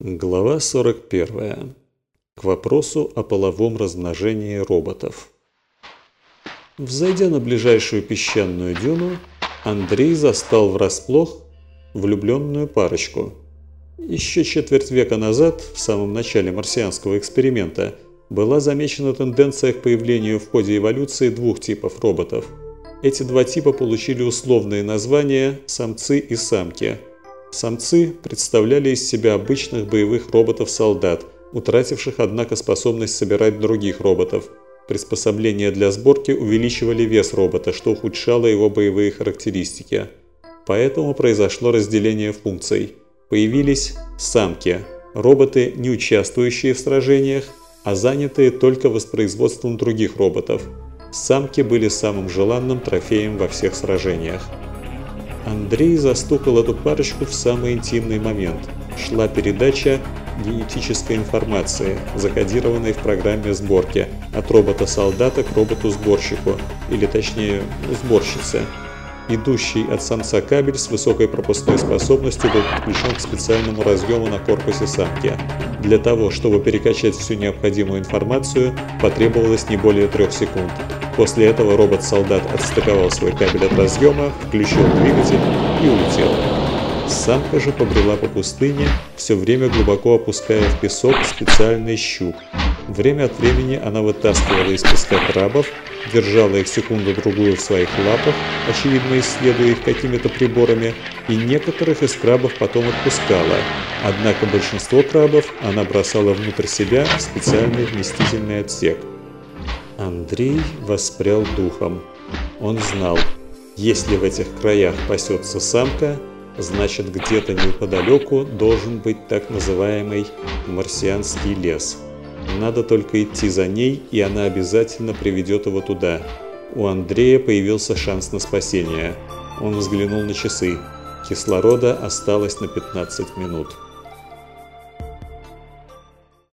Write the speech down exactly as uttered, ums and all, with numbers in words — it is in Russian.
Глава сорок первая. К вопросу о половом размножении роботов. Взойдя на ближайшую песчаную дюну, Андрей застал врасплох влюбленную парочку. Еще четверть века назад, в самом начале марсианского эксперимента, была замечена тенденция к появлению в ходе эволюции двух типов роботов. Эти два типа получили условные названия «самцы» и «самки». Самцы представляли из себя обычных боевых роботов-солдат, утративших, однако, способность собирать других роботов. Приспособления для сборки увеличивали вес робота, что ухудшало его боевые характеристики. Поэтому произошло разделение функций. Появились самки – роботы, не участвующие в сражениях, а занятые только воспроизводством других роботов. Самки были самым желанным трофеем во всех сражениях. Андрей застукал эту парочку в самый интимный момент. Шла передача генетической информации, закодированной в программе сборки, от робота-солдата к роботу-сборщику, или точнее, сборщице. Идущий от самца кабель с высокой пропускной способностью был подключен к специальному разъему на корпусе самки. Для того, чтобы перекачать всю необходимую информацию, потребовалось не более трех секунд. После этого робот-солдат отстыковал свой кабель от разъема, включил двигатель и улетел. Самка же побрела по пустыне, все время глубоко опуская в песок специальный щуп. Время от времени она вытаскивала из песка крабов, держала их секунду-другую в своих лапах, очевидно исследуя их какими-то приборами, и некоторых из крабов потом отпускала. Однако большинство крабов она бросала внутрь себя в специальный вместительный отсек. Андрей воспрял духом. Он знал, если в этих краях пасется самка, значит где-то неподалеку должен быть так называемый марсианский лес. Надо только идти за ней, и она обязательно приведет его туда. У Андрея появился шанс на спасение. Он взглянул на часы. Кислорода осталось на пятнадцать минут.